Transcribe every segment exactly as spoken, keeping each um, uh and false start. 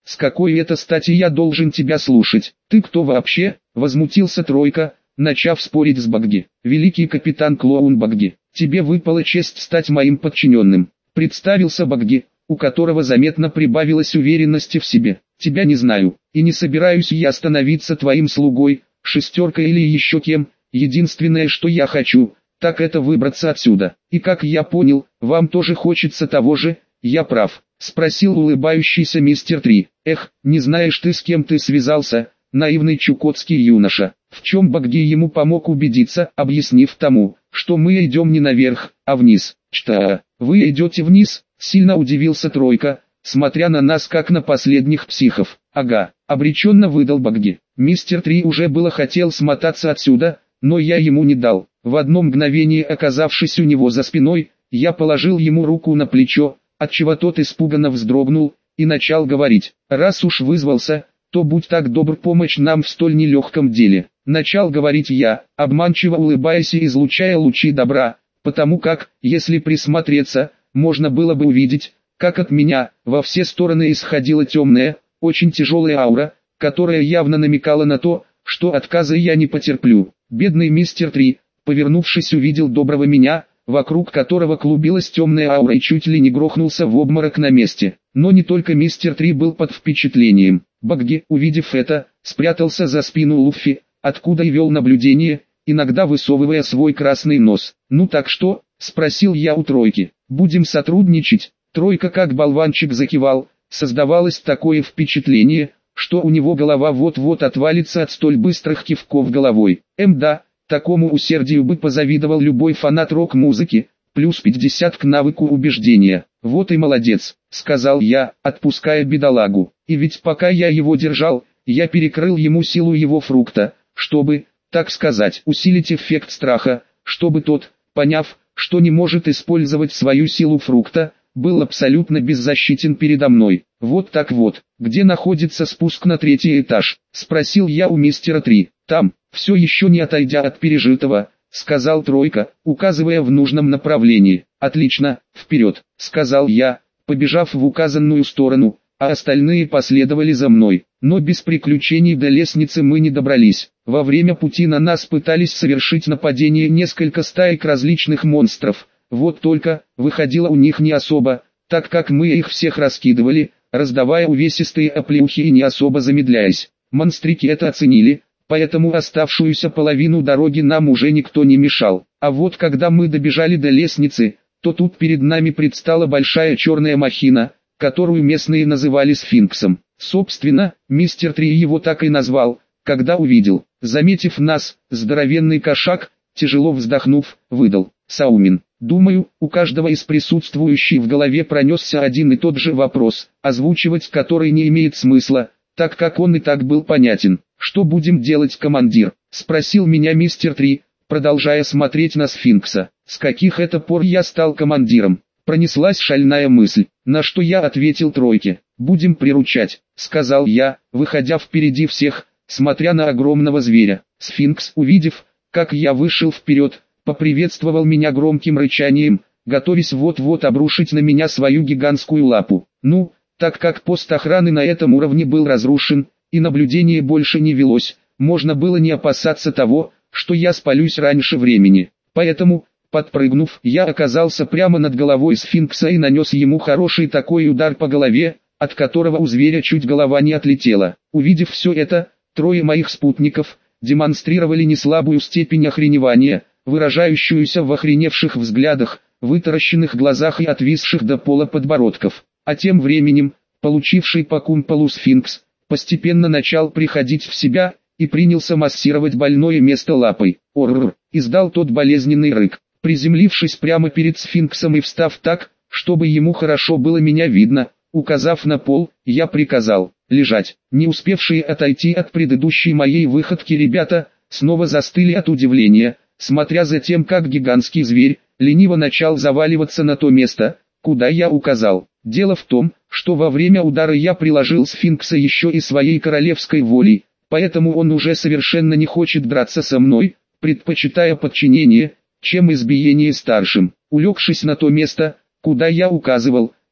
С какой это стати я должен тебя слушать? Ты кто вообще? Возмутился Тройка, начав спорить с Багги. Великий капитан Клоун Багги, тебе выпала честь стать моим подчиненным. Представился Багги, у которого заметно прибавилось уверенности в себе. Тебя не знаю, и не собираюсь я становиться твоим слугой, шестеркой или еще кем. Единственное, что я хочу, так это выбраться отсюда. И как я понял, вам тоже хочется того же, я прав? Спросил улыбающийся мистер Три. Эх, не знаешь ты, с кем ты связался, наивный чукотский юноша. В чем Багги ему помог убедиться, объяснив тому, что мы идем не наверх, а вниз. Что, вы идете вниз? Сильно удивился Тройка, смотря на нас как на последних психов. Ага, обреченно выдал Багги. Мистер Три уже было хотел смотаться отсюда, но я ему не дал. В одно мгновение оказавшись у него за спиной, я положил ему руку на плечо, отчего тот испуганно вздрогнул, и начал говорить. Раз уж вызвался, то будь так добр помочь нам в столь нелегком деле. Начал говорить я, обманчиво улыбаясь и излучая лучи добра, потому как, если присмотреться, можно было бы увидеть, как от меня во все стороны исходила темная, очень тяжелая аура, которая явно намекала на то, что отказа я не потерплю. Бедный мистер Три, повернувшись, увидел доброго меня, вокруг которого клубилась темная аура, и чуть ли не грохнулся в обморок на месте. Но не только мистер Три был под впечатлением. Багги, увидев это, спрятался за спину Луффи, откуда и вел наблюдение, иногда высовывая свой красный нос. «Ну так что?» – спросил я у Тройки. «Будем сотрудничать?» Тройка как болванчик закивал. Создавалось такое впечатление, что у него голова вот-вот отвалится от столь быстрых кивков головой. Эм да, такому усердию бы позавидовал любой фанат рок-музыки, плюс пятьдесят к навыку убеждения. «Вот и молодец», — сказал я, отпуская бедолагу. И ведь пока я его держал, я перекрыл ему силу его фрукта, чтобы, так сказать, усилить эффект страха, чтобы тот, поняв, что не может использовать свою силу фрукта, был абсолютно беззащитен передо мной. «Вот так вот, где находится спуск на третий этаж?» — спросил я у мистера Три. «Там». «Все еще не отойдя от пережитого», — сказал Тройка, указывая в нужном направлении. «Отлично, вперед», — сказал я, побежав в указанную сторону, а остальные последовали за мной. Но без приключений до лестницы мы не добрались. Во время пути на нас пытались совершить нападение несколько стаек различных монстров. Вот только, выходило у них не особо, так как мы их всех раскидывали, раздавая увесистые оплеухи и не особо замедляясь. Монстрики это оценили, поэтому оставшуюся половину дороги нам уже никто не мешал. А вот когда мы добежали до лестницы, то тут перед нами предстала большая черная махина, которую местные называли сфинксом. Собственно, мистер Три его так и назвал, когда увидел. Заметив нас, здоровенный кошак, тяжело вздохнув, выдал: «Саумин». Думаю, у каждого из присутствующих в голове пронесся один и тот же вопрос, озвучивать который не имеет смысла, так как он и так был понятен. «Что будем делать, командир?» — спросил меня мистер Три, продолжая смотреть на сфинкса. «С каких это пор я стал командиром?» Пронеслась шальная мысль, на что я ответил Тройке. «Будем приручать», — сказал я, выходя впереди всех, смотря на огромного зверя. Сфинкс, увидев, как я вышел вперед, поприветствовал меня громким рычанием, готовясь вот-вот обрушить на меня свою гигантскую лапу. Ну, так как пост охраны на этом уровне был разрушен, и наблюдение больше не велось, можно было не опасаться того, что я спалюсь раньше времени. Поэтому, подпрыгнув, я оказался прямо над головой сфинкса и нанес ему хороший такой удар по голове, от которого у зверя чуть голова не отлетела. Увидев все это, трое моих спутников демонстрировали неслабую степень охреневания, выражающуюся в охреневших взглядах, вытаращенных глазах и отвисших до пола подбородков. А тем временем, получивший по кумполу сфинкс, постепенно начал приходить в себя, и принялся массировать больное место лапой. «Орррр!» — издал тот болезненный рык. Приземлившись прямо перед сфинксом и встав так, чтобы ему хорошо было меня видно, указав на пол, я приказал: «Лежать». Не успевшие отойти от предыдущей моей выходки ребята, снова застыли от удивления, смотря за тем, как гигантский зверь лениво начал заваливаться на то место, куда я указал. Дело в том, что во время удара я приложил сфинкса еще и своей королевской волей, поэтому он уже совершенно не хочет драться со мной, предпочитая подчинение, чем избиение старшим. Улегшись на то место, куда я указывал,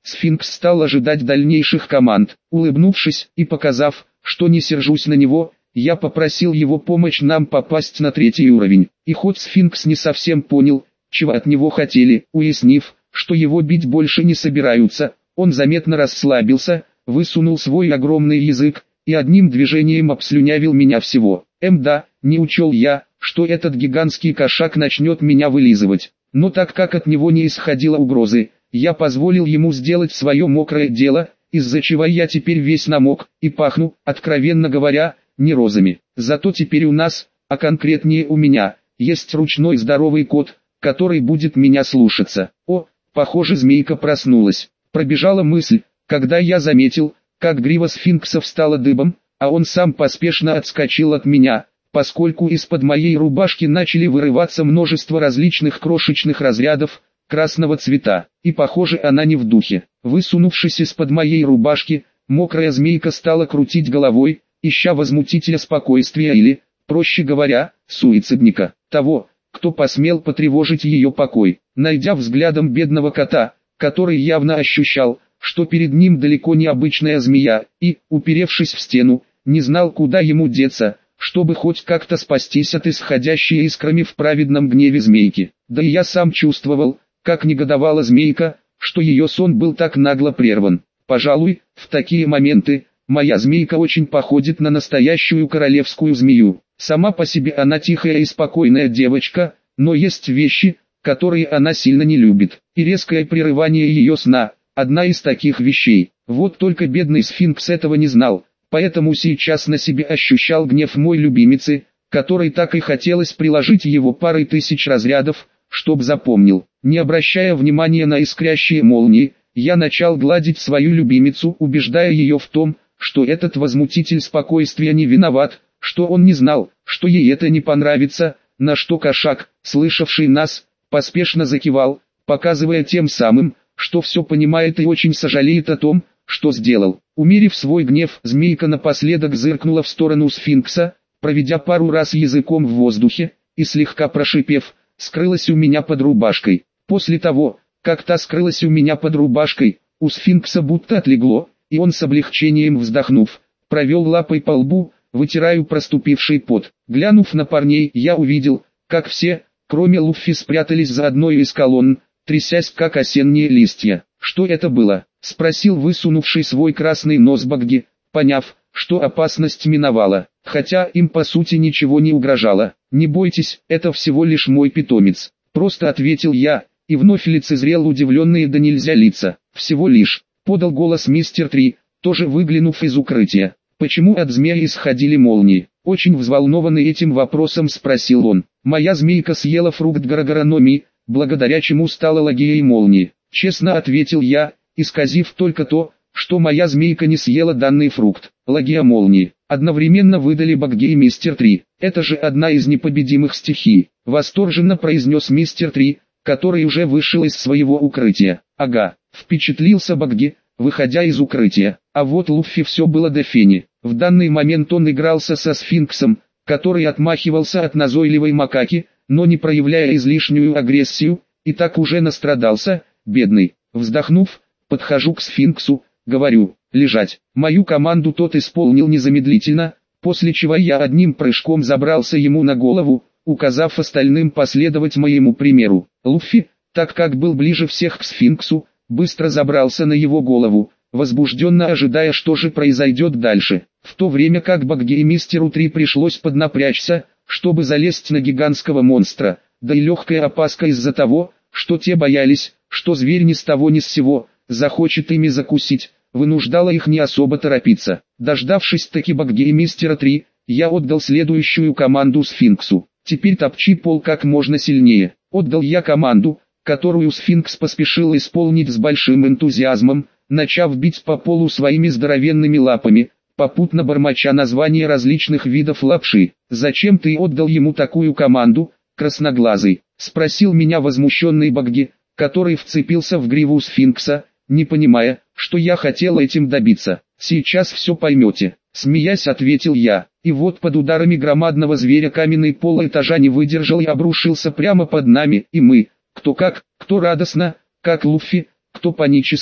Сфинкс стал ожидать дальнейших команд. Улыбнувшись и показав, что не сержусь на него, я попросил его помочь нам попасть на третий уровень. И хоть Сфинкс не совсем понял, чего от него хотели, уяснив, что его бить больше не собираются, он заметно расслабился, высунул свой огромный язык и одним движением обслюнявил меня всего. Эм да, не учел я, что этот гигантский кошак начнет меня вылизывать. Но так как от него не исходило угрозы, я позволил ему сделать свое мокрое дело, из-за чего я теперь весь намок и пахну, откровенно говоря, не розами. Зато теперь у нас, а конкретнее у меня, есть ручной здоровый кот, который будет меня слушаться. О, похоже, змейка проснулась. Пробежала мысль, когда я заметил, как грива сфинкса встала дыбом, а он сам поспешно отскочил от меня, поскольку из-под моей рубашки начали вырываться множество различных крошечных разрядов красного цвета, и похоже, она не в духе. Высунувшись из-под моей рубашки, мокрая змейка стала крутить головой, ища возмутителя спокойствия или, проще говоря, суицидника, того, кто посмел потревожить ее покой. Найдя взглядом бедного кота, который явно ощущал, что перед ним далеко не обычная змея, и, уперевшись в стену, не знал, куда ему деться, чтобы хоть как-то спастись от исходящей искрами в праведном гневе змейки. Да и я сам чувствовал, как негодовала змейка, что ее сон был так нагло прерван. Пожалуй, в такие моменты, моя змейка очень походит на настоящую королевскую змею. Сама по себе она тихая и спокойная девочка, но есть вещи, которые она сильно не любит, и резкое прерывание ее сна – одна из таких вещей. Вот только бедный сфинкс этого не знал, поэтому сейчас на себе ощущал гнев мой любимицы, которой так и хотелось приложить его парой тысяч разрядов, чтоб запомнил. Не обращая внимания на искрящие молнии, я начал гладить свою любимицу, убеждая ее в том, что этот возмутитель спокойствия не виноват, что он не знал, что ей это не понравится, на что кошак, слышавший нас, поспешно закивал, показывая тем самым, что все понимает и очень сожалеет о том, что сделал. Умерив свой гнев, змейка напоследок зыркнула в сторону сфинкса, проведя пару раз языком в воздухе, и слегка прошипев, скрылась у меня под рубашкой. После того, как та скрылась у меня под рубашкой, у сфинкса будто отлегло, и он с облегчением вздохнув, провел лапой по лбу, вытирая проступивший пот. Глянув на парней, я увидел, как все, кроме Луффи, спрятались за одной из колонн, трясясь как осенние листья. «Что это было?» — спросил высунувший свой красный нос Багги, поняв, что опасность миновала, хотя им по сути ничего не угрожало. «Не бойтесь, это всего лишь мой питомец», — просто ответил я, и вновь лицезрел удивленные до нельзя лица. «Всего лишь», — подал голос мистер Три, тоже выглянув из укрытия. «Почему от змеи исходили молнии?» Очень взволнованный этим вопросом спросил он. «Моя змейка съела фрукт Гарагараноми, благодаря чему стала лагией молнии», — честно ответил я, исказив только то, что моя змейка не съела данный фрукт. «Лагия молнии», — одновременно выдали Багги и мистер Три. «Это же одна из непобедимых стихий», — восторженно произнес мистер Три, который уже вышел из своего укрытия. «Ага», — впечатлился Багги, выходя из укрытия. А вот Луффи все было до фени. В данный момент он игрался со сфинксом, который отмахивался от назойливой макаки, но не проявляя излишнюю агрессию, и так уже настрадался, бедный. Вздохнув, подхожу к сфинксу, говорю, лежать. Мою команду тот исполнил незамедлительно, после чего я одним прыжком забрался ему на голову, указав остальным последовать моему примеру. Луффи, так как был ближе всех к сфинксу, быстро забрался на его голову, возбужденно ожидая, что же произойдет дальше. В то время как Багги и мистеру Три пришлось поднапрячься, чтобы залезть на гигантского монстра, да и легкая опаска из-за того, что те боялись, что зверь ни с того ни с сего захочет ими закусить, вынуждала их не особо торопиться. Дождавшись таки Багги и мистера Три, я отдал следующую команду сфинксу. «Теперь топчи пол как можно сильнее». Отдал я команду, которую сфинкс поспешил исполнить с большим энтузиазмом, начав бить по полу своими здоровенными лапами, попутно бормоча названия различных видов лапши. «Зачем ты отдал ему такую команду, красноглазый?» — спросил меня возмущенный Багги, который вцепился в гриву сфинкса, не понимая, что я хотел этим добиться. «Сейчас все поймете», — смеясь ответил я. И вот под ударами громадного зверя каменный пол этажа не выдержал и обрушился прямо под нами, и мы, кто как, кто радостно, как Луффи, кто панически,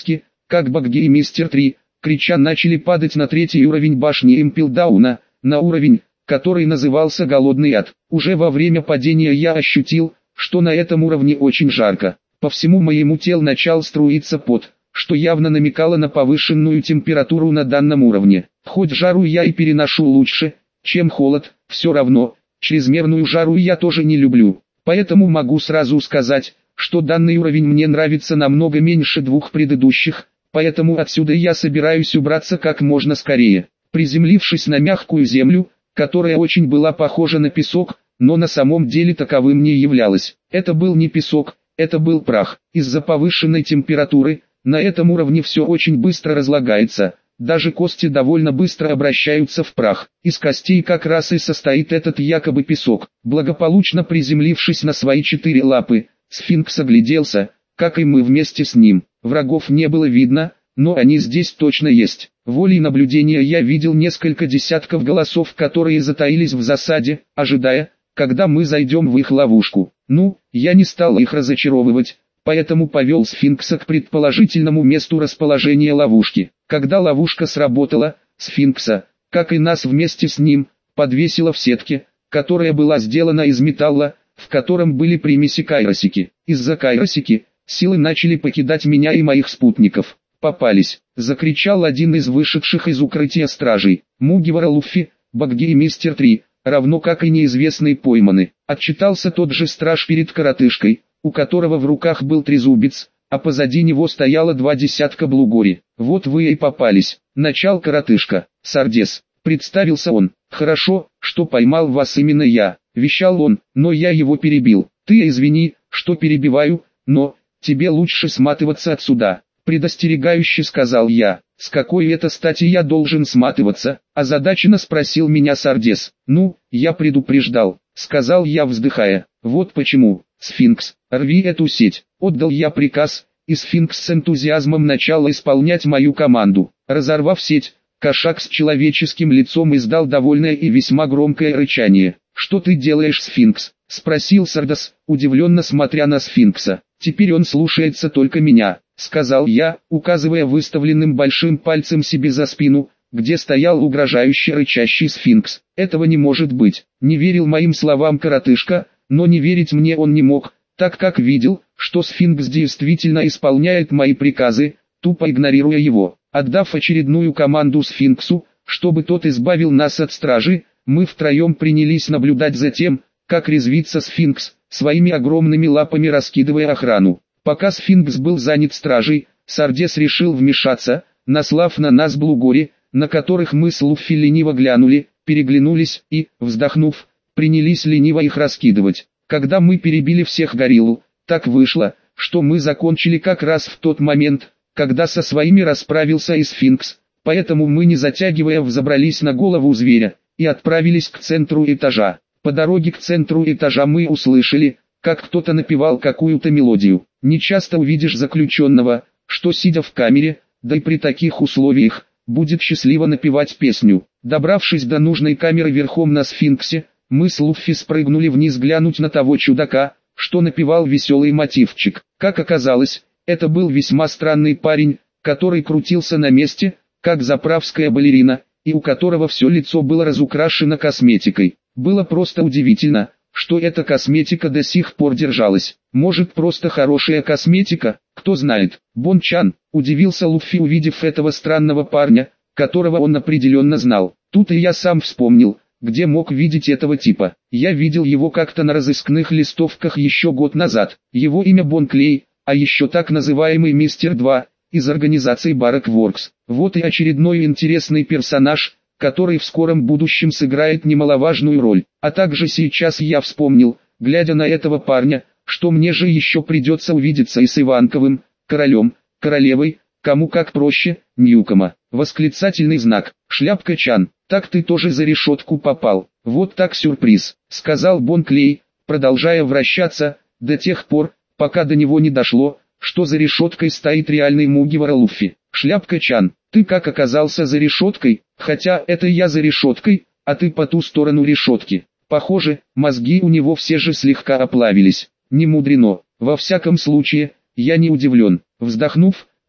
как Багги и Мистер Три, крича начали падать на третий уровень башни Импелдауна, на уровень, который назывался Голодный ад. Уже во время падения я ощутил, что на этом уровне очень жарко. По всему моему телу начал струиться пот, что явно намекало на повышенную температуру на данном уровне. Хоть жару я и переношу лучше, чем холод, все равно, чрезмерную жару я тоже не люблю. Поэтому могу сразу сказать, что данный уровень мне нравится намного меньше двух предыдущих, поэтому отсюда я собираюсь убраться как можно скорее. Приземлившись на мягкую землю, которая очень была похожа на песок, но на самом деле таковым не являлась. Это был не песок, это был прах. Из-за повышенной температуры, на этом уровне все очень быстро разлагается, даже кости довольно быстро обращаются в прах. Из костей как раз и состоит этот якобы песок. Благополучно приземлившись на свои четыре лапы, сфинкс огляделся, как и мы вместе с ним. Врагов не было видно, но они здесь точно есть. Волей наблюдения я видел несколько десятков голосов, которые затаились в засаде, ожидая, когда мы зайдем в их ловушку. Ну, я не стал их разочаровывать, поэтому повел сфинкса к предположительному месту расположения ловушки. Когда ловушка сработала, сфинкса, как и нас вместе с ним, подвесила в сетке, которая была сделана из металла, в котором были примеси кайросики. Из-за кайросики силы начали покидать меня и моих спутников. «Попались!» — закричал один из вышедших из укрытия стражей. Мугивара Луффи, Багги и Мистер Три, равно как и неизвестные пойманы. Отчитался тот же страж перед коротышкой, у которого в руках был трезубец, а позади него стояло два десятка блугори. «Вот вы и попались!» — начал коротышка. «Сардес!» — представился он. «Хорошо, что поймал вас именно я!» — вещал он, но я его перебил. «Ты извини, что перебиваю, но тебе лучше сматываться отсюда!» Предостерегающе сказал я. «С какой это стати я должен сматываться?» — озадаченно спросил меня Сардес. «Ну, я предупреждал», — сказал я, вздыхая. «Вот почему, сфинкс, рви эту сеть». Отдал я приказ, и сфинкс с энтузиазмом начал исполнять мою команду. Разорвав сеть, кошак с человеческим лицом издал довольное и весьма громкое рычание. «Что ты делаешь, сфинкс?» — спросил Сардес, удивленно смотря на сфинкса. «Теперь он слушается только меня», — сказал я, указывая выставленным большим пальцем себе за спину, где стоял угрожающе рычащий сфинкс. «Этого не может быть». Не верил моим словам коротышка, но не верить мне он не мог, так как видел, что сфинкс действительно исполняет мои приказы, тупо игнорируя его. Отдав очередную команду сфинксу, чтобы тот избавил нас от стражи, мы втроем принялись наблюдать за тем, как резвится сфинкс, своими огромными лапами раскидывая охрану. Пока сфинкс был занят стражей, Сардес решил вмешаться, наслав на нас блугори, на которых мы с Луффи лениво глянули, переглянулись и, вздохнув, принялись лениво их раскидывать. Когда мы перебили всех горилл, так вышло, что мы закончили как раз в тот момент, когда со своими расправился и сфинкс, поэтому мы не затягивая взобрались на голову зверя, и отправились к центру этажа. По дороге к центру этажа мы услышали, как кто-то напевал какую-то мелодию. Не часто увидишь заключенного, что сидя в камере, да и при таких условиях, будет счастливо напевать песню. Добравшись до нужной камеры верхом на сфинксе, мы с Луффи спрыгнули вниз глянуть на того чудака, что напевал веселый мотивчик. Как оказалось, это был весьма странный парень, который крутился на месте, как заправская балерина, и у которого все лицо было разукрашено косметикой. Было просто удивительно, что эта косметика до сих пор держалась. Может, просто хорошая косметика, кто знает. Бон-чан, удивился Луффи, увидев этого странного парня, которого он определенно знал. Тут и я сам вспомнил, где мог видеть этого типа. Я видел его как-то на разыскных листовках еще год назад. Его имя Бон Клей, а еще так называемый Мистер Два, из организации Барак Воркс. Вот и очередной интересный персонаж, который в скором будущем сыграет немаловажную роль. А также сейчас я вспомнил, глядя на этого парня, что мне же еще придется увидеться и с Иванковым, королем, королевой, кому как проще, Ньюкома. Восклицательный знак. Шляпка-чан, так ты тоже за решетку попал. Вот так сюрприз, сказал Бон Клей, продолжая вращаться, до тех пор, пока до него не дошло, что за решеткой стоит реальный Мугивара Луффи. Шляпка-чан, ты как оказался за решеткой? Хотя это я за решеткой, а ты по ту сторону решетки. Похоже, мозги у него все же слегка оплавились. Не мудрено. Во всяком случае, я не удивлен. Вздохнув,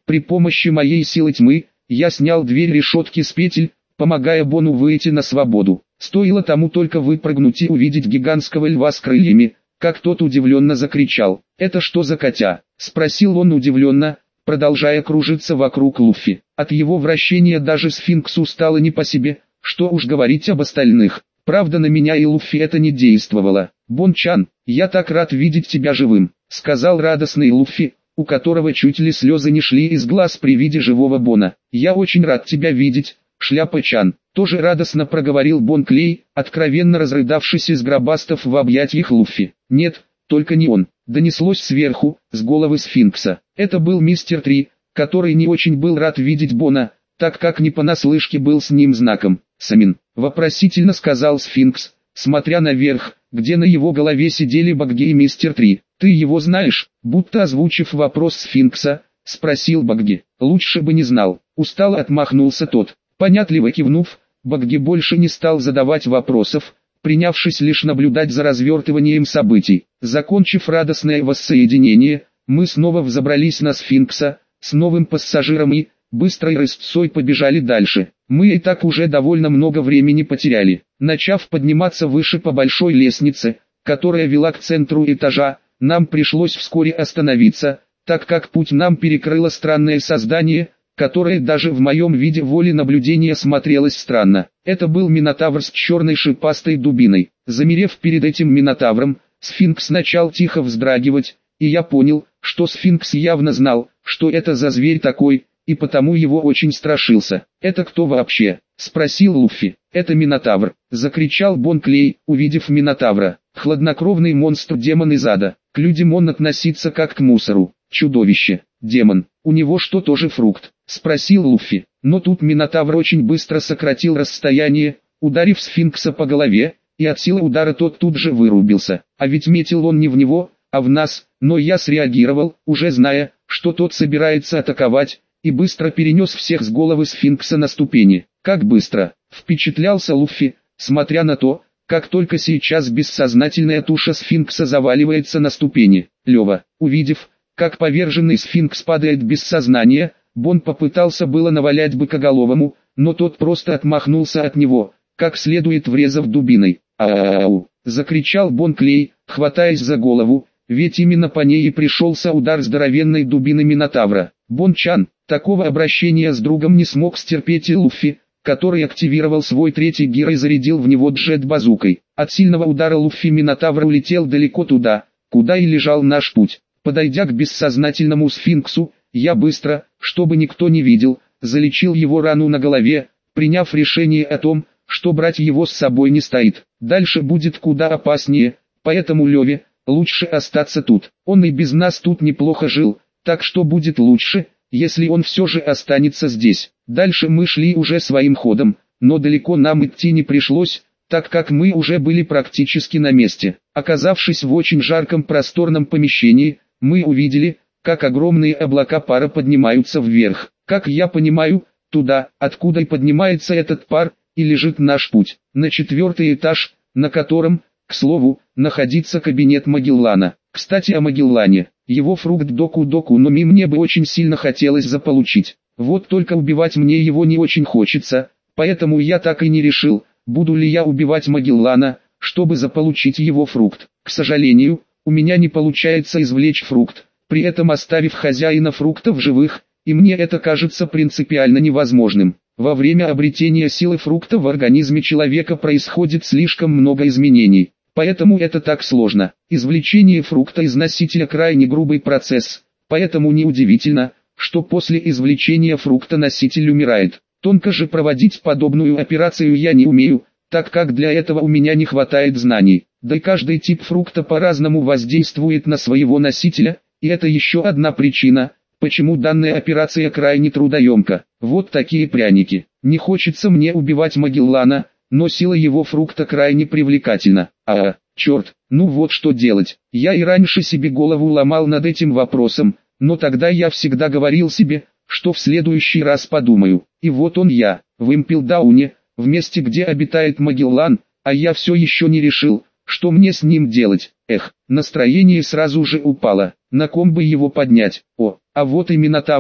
При помощи моей силы тьмы, я снял дверь решетки с петель, помогая Бону выйти на свободу. Стоило тому только выпрыгнуть и увидеть гигантского льва с крыльями, как тот удивленно закричал. «Это что за котя?» – спросил он удивленно, продолжая кружиться вокруг Луффи. От его вращения даже сфинксу стало не по себе, что уж говорить об остальных. Правда, на меня и Луффи это не действовало. «Бон-чан, я так рад видеть тебя живым», — сказал радостный Луффи, у которого чуть ли слезы не шли из глаз при виде живого Бона. «Я очень рад тебя видеть, Шляпа-чан», — тоже радостно проговорил Бон Клей, откровенно разрыдавшись из гробастов в объятиях Луффи. «Нет, только не он», — донеслось сверху, с головы сфинкса. Это был мистер Три, который не очень был рад видеть Бона, так как не понаслышке был с ним знаком. «Самин», — вопросительно сказал сфинкс, смотря наверх, где на его голове сидели Багги и мистер Три. «Ты его знаешь?» Будто озвучив вопрос сфинкса, спросил Багги. «Лучше бы не знал», — устало отмахнулся тот. Понятливо кивнув, Багги больше не стал задавать вопросов, принявшись лишь наблюдать за развертыванием событий. Закончив радостное воссоединение, мы снова взобрались на сфинкса, с новым пассажиром и, быстрой рысцой побежали дальше. Мы и так уже довольно много времени потеряли. Начав подниматься выше по большой лестнице, которая вела к центру этажа, нам пришлось вскоре остановиться, так как путь нам перекрыло странное создание, которое даже в моем виде воли наблюдения смотрелось странно. Это был минотавр с черной шипастой дубиной. Замерев перед этим минотавром, сфинкс начал тихо вздрагивать, и я понял, что сфинкс явно знал, что это за зверь такой, и потому его очень страшился. «Это кто вообще?» — спросил Луффи. «Это Минотавр», — закричал Бон Клей, увидев Минотавра. «Хладнокровный монстр-демон из ада. К людям он относится как к мусору. Чудовище. Демон. У него что, тоже фрукт?» — спросил Луффи. Но тут Минотавр очень быстро сократил расстояние, ударив сфинкса по голове, и от силы удара тот тут же вырубился. А ведь метил он не в него, а в нас, но я среагировал, уже зная, что тот собирается атаковать, и быстро перенес всех с головы сфинкса на ступени. Как быстро, впечатлялся Луффи, смотря на то, как только сейчас бессознательная туша сфинкса заваливается на ступени. Лева, увидев, как поверженный сфинкс падает без сознания, Бон попытался было навалять быкоголовому, но тот просто отмахнулся от него, как следует врезав дубиной. «Ау!» — закричал Бон Клей, хватаясь за голову, ведь именно по ней и пришелся удар здоровенной дубины Минотавра. Бон-чан, такого обращения с другом не смог стерпеть и Луффи, который активировал свой третий гир и зарядил в него джет-базукой. От сильного удара Луффи Минотавр улетел далеко туда, куда и лежал наш путь. Подойдя к бессознательному сфинксу, я быстро, чтобы никто не видел, залечил его рану на голове, приняв решение о том, что брать его с собой не стоит. Дальше будет куда опаснее, поэтому Леве лучше остаться тут. Он и без нас тут неплохо жил, так что будет лучше, если он все же останется здесь. Дальше мы шли уже своим ходом, но далеко нам идти не пришлось, так как мы уже были практически на месте. Оказавшись в очень жарком просторном помещении, мы увидели, как огромные облака пара поднимаются вверх. Как я понимаю, туда, откуда и поднимается этот пар, и лежит наш путь. На четвертый этаж, на котором, к слову, находится кабинет Магеллана. Кстати о Магеллане. Его фрукт Доку-Доку но ми мне бы очень сильно хотелось заполучить. Вот только убивать мне его не очень хочется, поэтому я так и не решил, буду ли я убивать Магеллана, чтобы заполучить его фрукт. К сожалению, у меня не получается извлечь фрукт, при этом оставив хозяина фрукта в живых, и мне это кажется принципиально невозможным. Во время обретения силы фрукта в организме человека происходит слишком много изменений. Поэтому это так сложно. Извлечение фрукта из носителя крайне грубый процесс, поэтому неудивительно, что после извлечения фрукта носитель умирает. Тонко же проводить подобную операцию я не умею, так как для этого у меня не хватает знаний. Да и каждый тип фрукта по-разному воздействует на своего носителя, и это еще одна причина, почему данная операция крайне трудоемка. Вот такие пряники. Не хочется мне убивать Магеллана, но сила его фрукта крайне привлекательна. А, черт, ну вот что делать. Я и раньше себе голову ломал над этим вопросом, но тогда я всегда говорил себе, что в следующий раз подумаю. И вот он я, в Импелдауне, в месте где обитает Магеллан, а я все еще не решил, что мне с ним делать. Эх, настроение сразу же упало, на ком бы его поднять. О, а вот и Минотавр,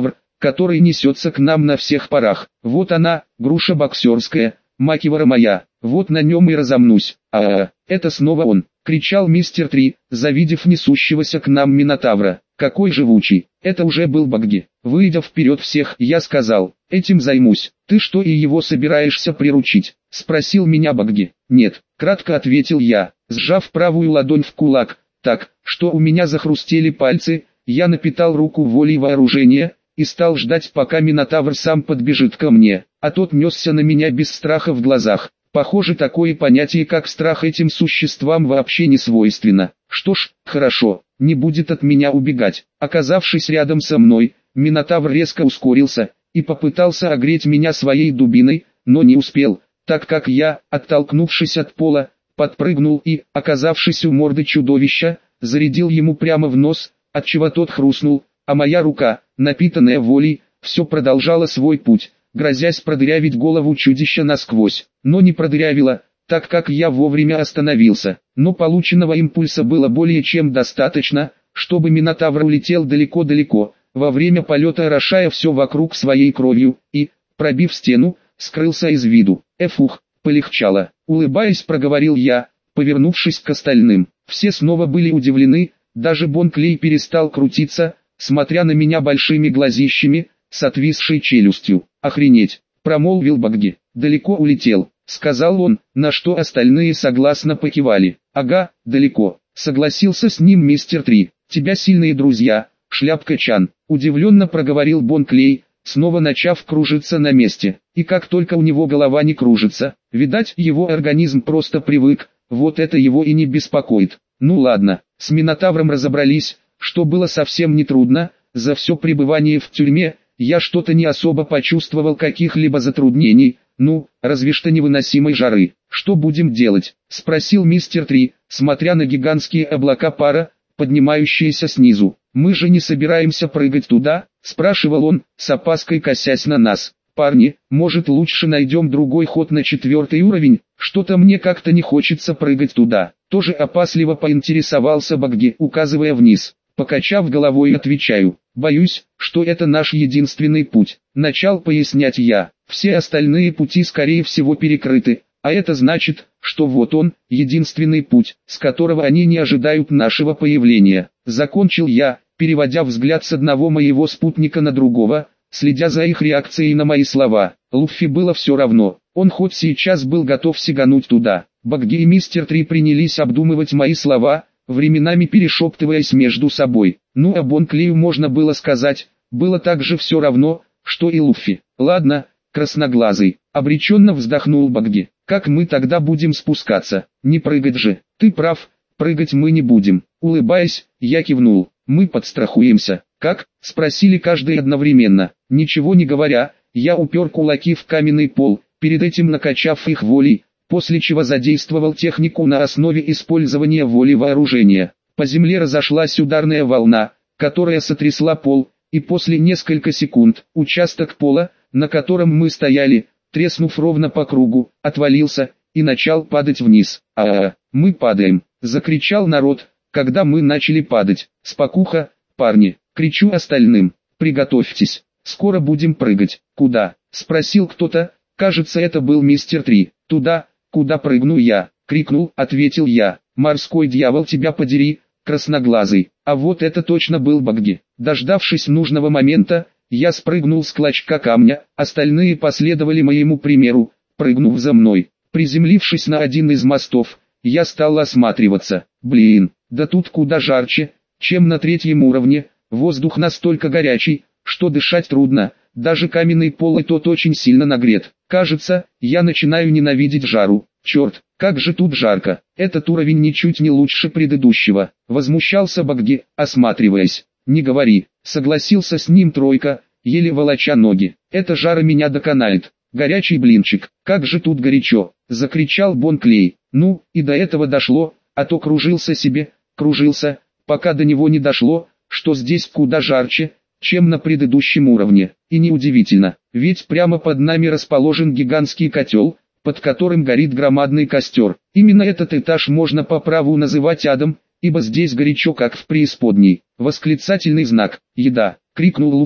который несется к нам на всех парах. Вот она, груша боксерская, макивара моя, вот на нем и разомнусь. А-а-а, это снова он, кричал мистер Три, завидев несущегося к нам Минотавра. Какой живучий, это уже был Багги. Выйдя вперед всех, я сказал, этим займусь. Ты что, и его собираешься приручить? Спросил меня Багги. Нет, кратко ответил я, сжав правую ладонь в кулак, так, что у меня захрустели пальцы. Я напитал руку волей вооружения и стал ждать, пока Минотавр сам подбежит ко мне, а тот несся на меня без страха в глазах. Похоже, такое понятие, как страх, этим существам вообще не свойственно. Что ж, хорошо, не будет от меня убегать. Оказавшись рядом со мной, Минотавр резко ускорился и попытался огреть меня своей дубиной, но не успел, так как я, оттолкнувшись от пола, подпрыгнул и, оказавшись у морды чудовища, зарядил ему прямо в нос, отчего тот хрустнул, а моя рука, напитанная волей, все продолжала свой путь, грозясь продырявить голову чудища насквозь, но не продырявила, так как я вовремя остановился. Но полученного импульса было более чем достаточно, чтобы Минотавр улетел далеко-далеко, во время полета орошая все вокруг своей кровью, и, пробив стену, скрылся из виду. Эфух, полегчало, улыбаясь, проговорил я, повернувшись к остальным. Все снова были удивлены, даже Бон Клей перестал крутиться, смотря на меня большими глазищами, с отвисшей челюстью. «Охренеть!» — промолвил Багги. «Далеко улетел», — сказал он, на что остальные согласно покивали. «Ага, далеко», — согласился с ним мистер Три. «Тебя сильные друзья, Шляпка-чан», — удивленно проговорил Бон Клей, снова начав кружиться на месте. И как только у него голова не кружится, видать, его организм просто привык, вот это его и не беспокоит. Ну ладно, с Минотавром разобрались, что было совсем нетрудно. За все пребывание в тюрьме я что-то не особо почувствовал каких-либо затруднений, ну, разве что невыносимой жары. «Что будем делать?» — спросил мистер Три, смотря на гигантские облака пара, поднимающиеся снизу. «Мы же не собираемся прыгать туда?» — спрашивал он, с опаской косясь на нас. «Парни, может, лучше найдем другой ход на четвертый уровень? Что-то мне как-то не хочется прыгать туда». Тоже опасливо поинтересовался Багги, указывая вниз. Покачав головой, отвечаю, боюсь, что это наш единственный путь. Начал пояснять я, все остальные пути скорее всего перекрыты, а это значит, что вот он, единственный путь, с которого они не ожидают нашего появления. Закончил я, переводя взгляд с одного моего спутника на другого, следя за их реакцией на мои слова. Луффи было все равно, он хоть сейчас был готов сигануть туда. Багги и мистер Три принялись обдумывать мои слова, временами перешептываясь между собой. Ну а Бон Клею можно было сказать, было также все равно, что и Луффи. «Ладно, красноглазый», — обреченно вздохнул Багги. «Как мы тогда будем спускаться? Не прыгать же». «Ты прав, прыгать мы не будем». Улыбаясь, я кивнул. «Мы подстрахуемся». «Как?» — спросили каждый одновременно. Ничего не говоря, я упер кулаки в каменный пол, перед этим накачав их волей, после чего задействовал технику на основе использования воли вооружения. По земле разошлась ударная волна, которая сотрясла пол, и после нескольких секунд, участок пола, на котором мы стояли, треснув ровно по кругу, отвалился, и начал падать вниз. «А-а-а, мы падаем!» — закричал народ, когда мы начали падать. «Спокуха, парни!» — кричу остальным. «Приготовьтесь, скоро будем прыгать». «Куда?» — спросил кто-то, кажется это был мистер Три. «Туда, куда прыгну я!» — крикнул, ответил я. «Морской дьявол тебя подери, красноглазый!» А вот это точно был Багги. Дождавшись нужного момента, я спрыгнул с клочка камня, остальные последовали моему примеру, прыгнув за мной. Приземлившись на один из мостов, я стал осматриваться. Блин, да тут куда жарче, чем на третьем уровне, воздух настолько горячий, что дышать трудно, даже каменный пол и тот очень сильно нагрет. Кажется, я начинаю ненавидеть жару. Черт, как же тут жарко, этот уровень ничуть не лучше предыдущего, возмущался Багги, осматриваясь. «Не говори», согласился с ним Тройка, еле волоча ноги. «Это жара меня доконает. Горячий блинчик, как же тут горячо», закричал Бон Клей. Ну, и до этого дошло, а то кружился себе, кружился, пока до него не дошло, что здесь куда жарче, чем на предыдущем уровне. И неудивительно, ведь прямо под нами расположен гигантский котел, под которым горит громадный костер. Именно этот этаж можно по праву называть адом, ибо здесь горячо как в преисподней. Восклицательный знак «Еда!» — крикнул Луффи,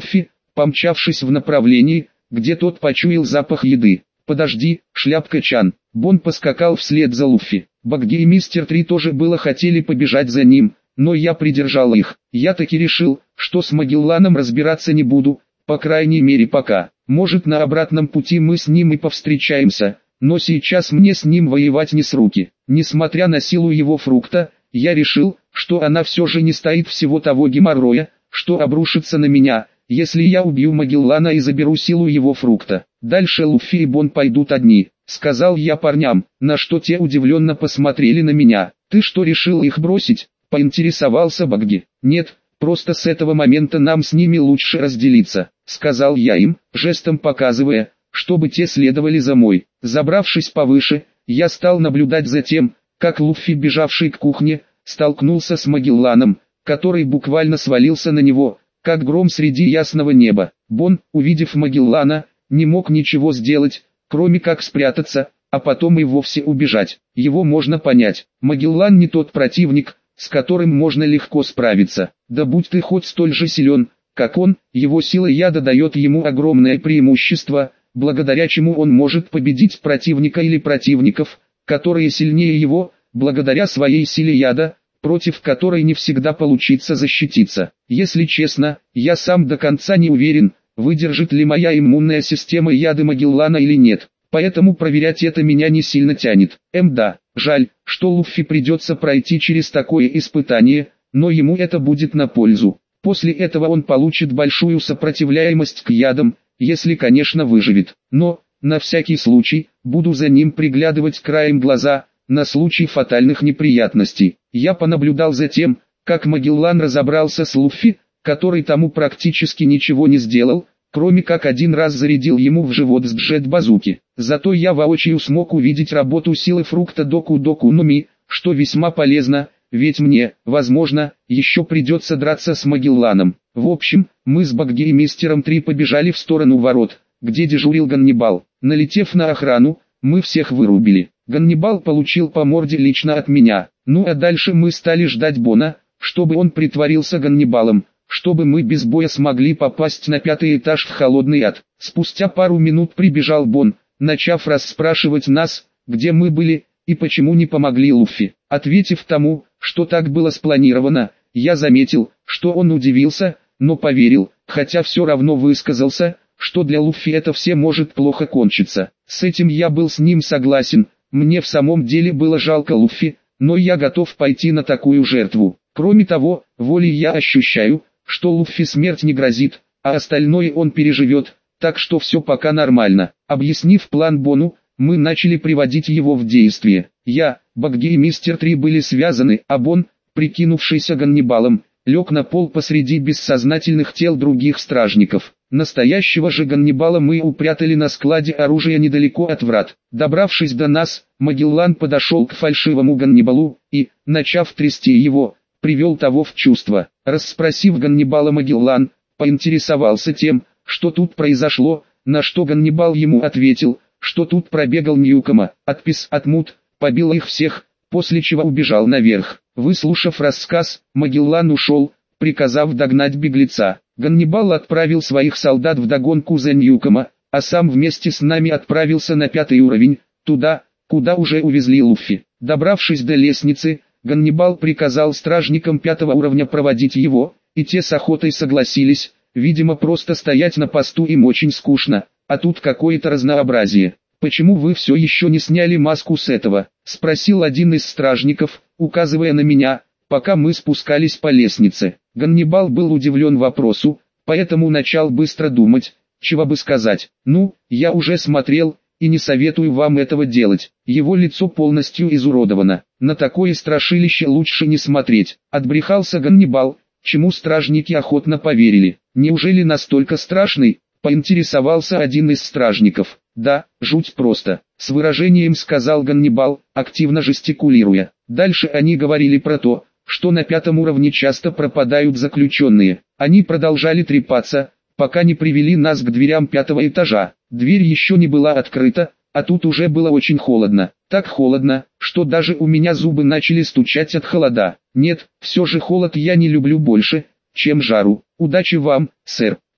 помчавшись в направлении, где тот почуял запах еды. «Подожди, шляпка-чан!» Бон поскакал вслед за Луффи. Багги и мистер Три тоже было хотели побежать за ним, но я придержал их. Я таки решил, что с Магелланом разбираться не буду, по крайней мере пока. Может, на обратном пути мы с ним и повстречаемся, но сейчас мне с ним воевать не с руки. Несмотря на силу его фрукта, я решил, что она все же не стоит всего того геморроя, что обрушится на меня, если я убью Магеллана и заберу силу его фрукта. Дальше Луффи и Бон пойдут одни, сказал я парням, на что те удивленно посмотрели на меня. Ты что, решил их бросить? Поинтересовался Багги. Нет, просто с этого момента нам с ними лучше разделиться, сказал я им, жестом показывая, чтобы те следовали за мной. Забравшись повыше, я стал наблюдать за тем, как Луффи, бежавший к кухне, столкнулся с Магелланом, который буквально свалился на него, как гром среди ясного неба. Бон, увидев Магеллана, не мог ничего сделать, кроме как спрятаться, а потом и вовсе убежать. Его можно понять. Магеллан не тот противник, с которым можно легко справиться. Да будь ты хоть столь же силен, как он, его сила яда дает ему огромное преимущество, благодаря чему он может победить противника или противников, которые сильнее его, благодаря своей силе яда, против которой не всегда получится защититься. Если честно, я сам до конца не уверен, выдержит ли моя иммунная система яды Магеллана или нет, поэтому проверять это меня не сильно тянет. Эм да, жаль, что Луффи придется пройти через такое испытание, но ему это будет на пользу. После этого он получит большую сопротивляемость к ядам, если, конечно, выживет. Но, на всякий случай, буду за ним приглядывать краем глаза, на случай фатальных неприятностей. Я понаблюдал за тем, как Магеллан разобрался с Луффи, который тому практически ничего не сделал, кроме как один раз зарядил ему в живот с джет-базуки. Зато я воочию смог увидеть работу силы фрукта Доку-Доку Номи, что весьма полезно, ведь мне, возможно, еще придется драться с Магелланом. В общем, мы с Багги и мистером Три побежали в сторону ворот, где дежурил Ганнибал. Налетев на охрану, мы всех вырубили. Ганнибал получил по морде лично от меня. Ну а дальше мы стали ждать Бона, чтобы он притворился Ганнибалом, чтобы мы без боя смогли попасть на пятый этаж в холодный ад. Спустя пару минут прибежал Бон, начав расспрашивать нас, где мы были, и почему не помогли Луффи. Ответив тому, что так было спланировано, я заметил, что он удивился, но поверил, хотя все равно высказался, что для Луффи это все может плохо кончиться. С этим я был с ним согласен, мне в самом деле было жалко Луффи, но я готов пойти на такую жертву. Кроме того, волей я ощущаю, что Луффи смерть не грозит, а остальное он переживет, так что все пока нормально. Объяснив план Бону, мы начали приводить его в действие. Я, Багги и мистер Три были связаны, а Бон, прикинувшийся Ганнибалом, лег на пол посреди бессознательных тел других стражников. Настоящего же Ганнибала мы упрятали на складе оружия недалеко от врат. Добравшись до нас, Магеллан подошел к фальшивому Ганнибалу и, начав трясти его, привел того в чувство. Расспросив Ганнибала, Магеллан поинтересовался тем, что тут произошло, на что Ганнибал ему ответил, что тут пробегал Ньюкома, отпис от мут, побил их всех, после чего убежал наверх. Выслушав рассказ, Магеллан ушел, приказав догнать беглеца. Ганнибал отправил своих солдат вдогонку за Ньюкома, а сам вместе с нами отправился на пятый уровень, туда, куда уже увезли Луффи. Добравшись до лестницы, Ганнибал приказал стражникам пятого уровня проводить его, и те с охотой согласились, видимо просто стоять на посту им очень скучно, а тут какое-то разнообразие. «Почему вы все еще не сняли маску с этого?» – спросил один из стражников, указывая на меня, пока мы спускались по лестнице. Ганнибал был удивлен вопросу, поэтому начал быстро думать, чего бы сказать. «Ну, я уже смотрел, и не советую вам этого делать. Его лицо полностью изуродовано. На такое страшилище лучше не смотреть», – отбрехался Ганнибал, чему стражники охотно поверили. «Неужели настолько страшный?» – поинтересовался один из стражников. «Да, жуть просто», — с выражением сказал Ганнибал, активно жестикулируя. Дальше они говорили про то, что на пятом уровне часто пропадают заключенные. Они продолжали трепаться, пока не привели нас к дверям пятого этажа. Дверь еще не была открыта, а тут уже было очень холодно. Так холодно, что даже у меня зубы начали стучать от холода. Нет, все же холод я не люблю больше, чем жару. «Удачи вам, сэр»,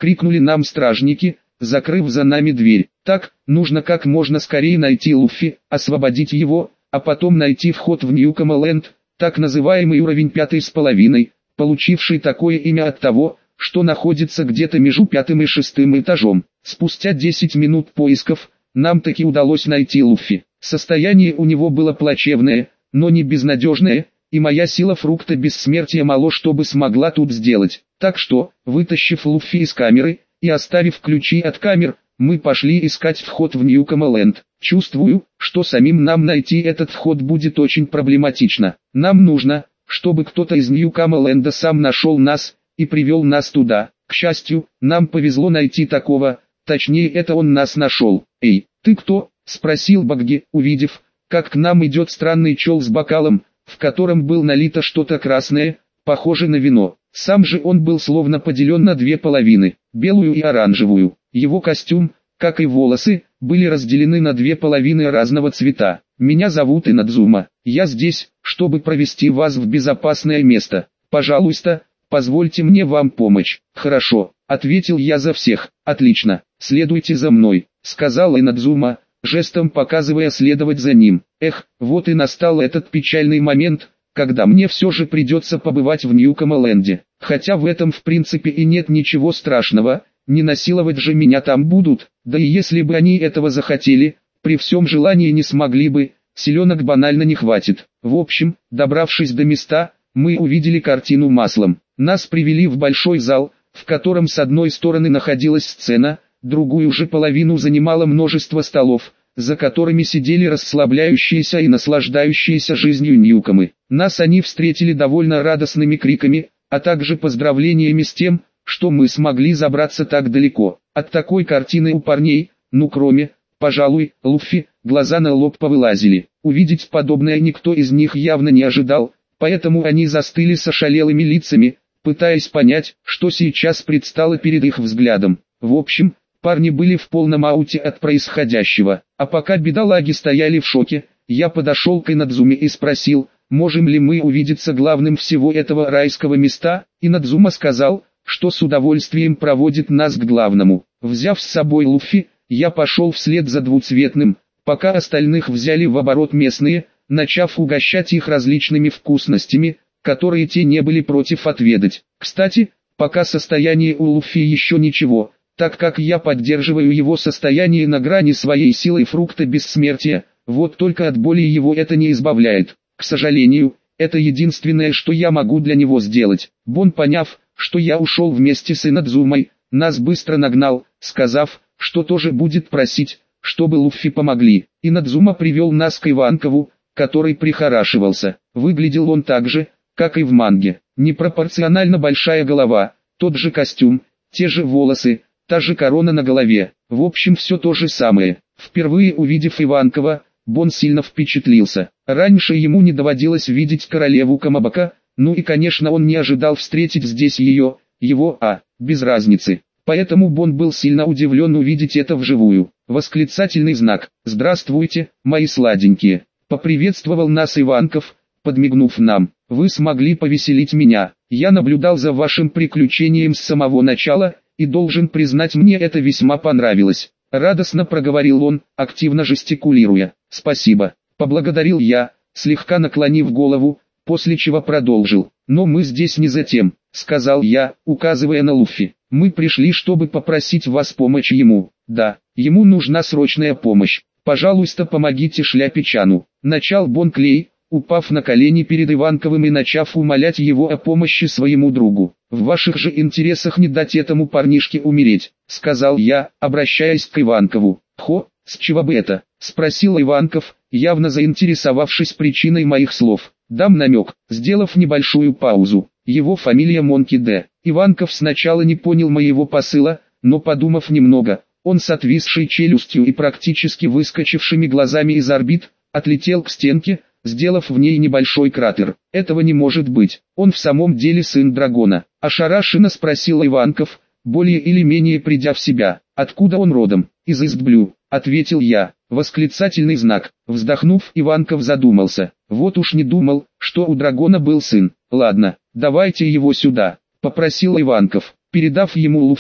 крикнули нам стражники, закрыв за нами дверь. Так, нужно как можно скорее найти Луффи, освободить его, а потом найти вход в Ньюкомленд, так называемый уровень пятый с половиной, получивший такое имя от того, что находится где-то между пятым и шестым этажом. Спустя десять минут поисков, нам таки удалось найти Луффи. Состояние у него было плачевное, но не безнадежное, и моя сила фрукта бессмертия мало что бы смогла тут сделать. Так что, вытащив Луффи из камеры и оставив ключи от камер, мы пошли искать вход в Ньюкомленд. Чувствую, что самим нам найти этот вход будет очень проблематично. Нам нужно, чтобы кто-то из Ньюкомленда сам нашел нас и привел нас туда. К счастью, нам повезло найти такого, точнее это он нас нашел. «Эй, ты кто?» – спросил Багги, увидев, как к нам идет странный чел с бокалом, в котором было налито что-то красное, похоже на вино. Сам же он был словно поделен на две половины, белую и оранжевую. Его костюм, как и волосы, были разделены на две половины разного цвета. «Меня зовут Инадзума. Я здесь, чтобы провести вас в безопасное место. Пожалуйста, позвольте мне вам помочь». «Хорошо», — ответил я за всех. «Отлично, следуйте за мной», — сказал Инадзума, жестом показывая следовать за ним. Эх, вот и настал этот печальный момент, когда мне все же придется побывать в Ньюкомленде. Хотя в этом в принципе и нет ничего страшного, не насиловать же меня там будут, да и если бы они этого захотели, при всем желании не смогли бы, силенок банально не хватит. В общем, добравшись до места, мы увидели картину маслом. Нас привели в большой зал, в котором с одной стороны находилась сцена, другую же половину занимало множество столов, за которыми сидели расслабляющиеся и наслаждающиеся жизнью ньюкомы. Нас они встретили довольно радостными криками, а также поздравлениями с тем, что мы смогли забраться так далеко. От такой картины у парней, ну кроме, пожалуй, Луффи, глаза на лоб повылазили. Увидеть подобное никто из них явно не ожидал, поэтому они застыли с ошалелыми лицами, пытаясь понять, что сейчас предстало перед их взглядом. В общем, парни были в полном ауте от происходящего, а пока бедолаги стояли в шоке, я подошел к Инадзуме и спросил, можем ли мы увидеться главным всего этого райского места. Инадзума сказал, что с удовольствием проводит нас к главному. Взяв с собой Луффи, я пошел вслед за двуцветным, пока остальных взяли в оборот местные, начав угощать их различными вкусностями, которые те не были против отведать. Кстати, пока состояние у Луффи еще ничего, так как я поддерживаю его состояние на грани своей силы фрукта бессмертия, вот только от боли его это не избавляет. К сожалению, это единственное, что я могу для него сделать. Бон, поняв, что я ушел вместе с Инадзумой, нас быстро нагнал, сказав, что тоже будет просить, чтобы Луффи помогли. Инадзума привел нас к Иванкову, который прихорашивался. Выглядел он так же, как и в манге. Непропорционально большая голова, тот же костюм, те же волосы, та же корона на голове. В общем, все то же самое. Впервые увидев Иванкова, Бон сильно впечатлился. Раньше ему не доводилось видеть королеву Камабака, ну и конечно он не ожидал встретить здесь ее, его, а, без разницы. Поэтому Бон был сильно удивлен увидеть это вживую. Восклицательный знак. «Здравствуйте, мои сладенькие!» Поприветствовал нас Иванков, подмигнув нам. «Вы смогли повеселить меня. Я наблюдал за вашим приключением с самого начала, и должен признать, мне это весьма понравилось». Радостно проговорил он, активно жестикулируя. «Спасибо», — поблагодарил я, слегка наклонив голову, после чего продолжил. «Но мы здесь не за тем», — сказал я, указывая на Луффи. «Мы пришли, чтобы попросить вас помочь ему». «Да, ему нужна срочная помощь. Пожалуйста, помогите Шляпе-чану». Начал Бон Клей, упав на колени перед Иванковым и начав умолять его о помощи своему другу. «В ваших же интересах не дать этому парнишке умереть», — сказал я, обращаясь к Иванкову. «Хо, с чего бы это?» — спросил Иванков, явно заинтересовавшись причиной моих слов. Дам намек, сделав небольшую паузу. Его фамилия Монки Д. Иванков сначала не понял моего посыла, но подумав немного, он с отвисшей челюстью и практически выскочившими глазами из орбит, отлетел к стенке, сделав в ней небольшой кратер. «Этого не может быть, он в самом деле сын дракона», — ошарашенно спросил Иванков, более или менее придя в себя. «Откуда он родом?» «Из Истблю», — ответил я. Восклицательный знак. Вздохнув, Иванков задумался. «Вот уж не думал, что у дракона был сын. Ладно, давайте его сюда», — попросил Иванков. Передав ему Луффи,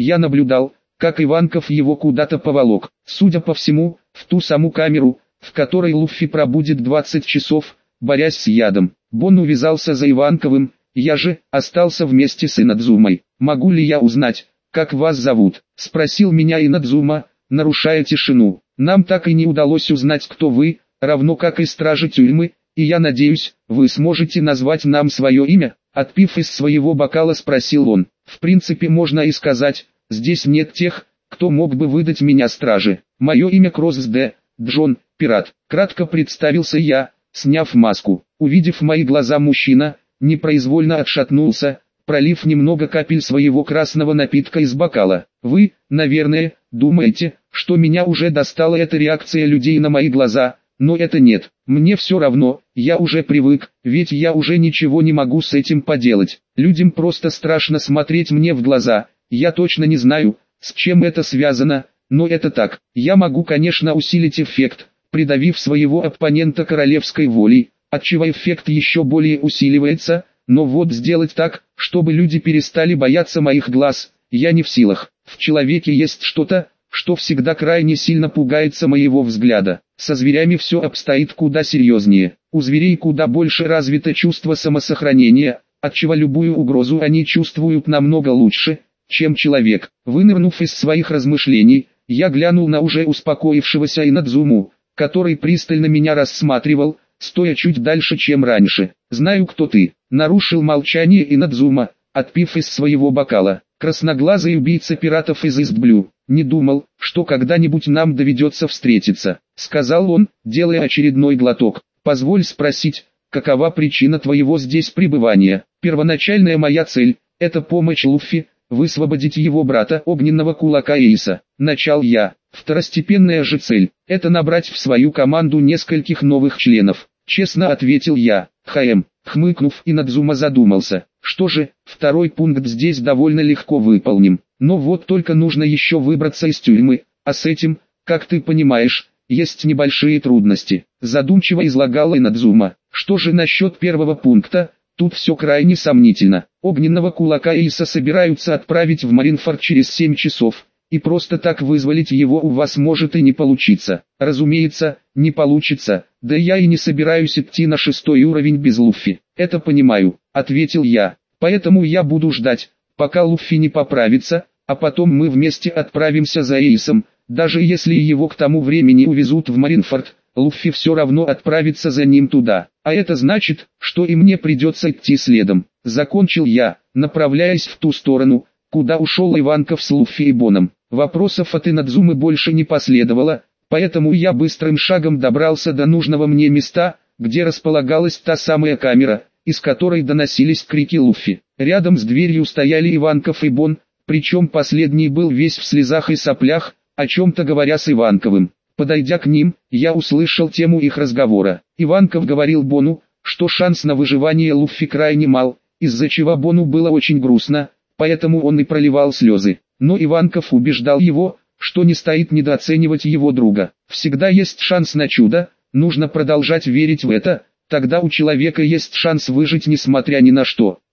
я наблюдал, как Иванков его куда-то поволок. Судя по всему, в ту саму камеру, в которой Луффи пробудет двадцать часов, борясь с ядом. Бон увязался за Иванковым, я же остался вместе с Инадзумой. «Могу ли я узнать, как вас зовут?» — спросил меня Инадзума, нарушая тишину. «Нам так и не удалось узнать, кто вы, равно как и стражи тюрьмы, и я надеюсь, вы сможете назвать нам свое имя?» Отпив из своего бокала, спросил он. «В принципе, можно и сказать, здесь нет тех, кто мог бы выдать меня страже. Мое имя Кросс Д. Джон, пират». Кратко представился я, сняв маску. Увидев мои глаза, мужчина непроизвольно отшатнулся, пролив немного капель своего красного напитка из бокала. «Вы, наверное, думаете, что меня уже достала эта реакция людей на мои глаза, но это нет. Мне все равно, я уже привык, ведь я уже ничего не могу с этим поделать. Людям просто страшно смотреть мне в глаза, я точно не знаю, с чем это связано, но это так. Я могу, конечно, усилить эффект, придавив своего оппонента королевской волей, отчего эффект еще более усиливается, но вот сделать так, чтобы люди перестали бояться моих глаз, я не в силах. В человеке есть что-то, что всегда крайне сильно пугается моего взгляда. Со зверями все обстоит куда серьезнее. У зверей куда больше развито чувство самосохранения, отчего любую угрозу они чувствуют намного лучше, чем человек. Вынырнув из своих размышлений, я глянул на уже успокоившегося Инадзуму, который пристально меня рассматривал, стоя чуть дальше, чем раньше. «Знаю, кто ты», — нарушил молчание Инадзума, отпив из своего бокала. «Красноглазый убийца пиратов из Истблю. Не думал, что когда-нибудь нам доведется встретиться», — сказал он, делая очередной глоток. «Позволь спросить, какова причина твоего здесь пребывания?» «Первоначальная моя цель — это помочь Луффи, высвободить его брата огненного кулака Эйса», — начал я. «Второстепенная же цель — это набрать в свою команду нескольких новых членов», — честно ответил я. «Хм», — хмыкнув, Инадзума задумался. «Что же, второй пункт здесь довольно легко выполним, но вот только нужно еще выбраться из тюрьмы, а с этим, как ты понимаешь, есть небольшие трудности», — задумчиво излагала Инадзума. «Что же насчет первого пункта? Тут все крайне сомнительно. Огненного кулака Эйса собираются отправить в Маринфорд через семь часов, и просто так вызволить его у вас может и не получиться». «Разумеется, не получится, да я и не собираюсь идти на шестой уровень без Луффи. Это понимаю», — ответил я. «Поэтому я буду ждать, пока Луффи не поправится, а потом мы вместе отправимся за Эйсом. Даже если его к тому времени увезут в Маринфорд, Луффи все равно отправится за ним туда. А это значит, что и мне придется идти следом». Закончил я, направляясь в ту сторону, куда ушел Иванков с Луффи и Боном. Вопросов от Инадзумы больше не последовало, поэтому я быстрым шагом добрался до нужного мне места, где располагалась та самая камера, из которой доносились крики Луффи. Рядом с дверью стояли Иванков и Бон, причем последний был весь в слезах и соплях, о чем-то говоря с Иванковым. Подойдя к ним, я услышал тему их разговора. Иванков говорил Бону, что шанс на выживание Луффи крайне мал, из-за чего Бону было очень грустно, поэтому он и проливал слезы. Но Иванков убеждал его, что не стоит недооценивать его друга. Всегда есть шанс на чудо, нужно продолжать верить в это, тогда у человека есть шанс выжить несмотря ни на что.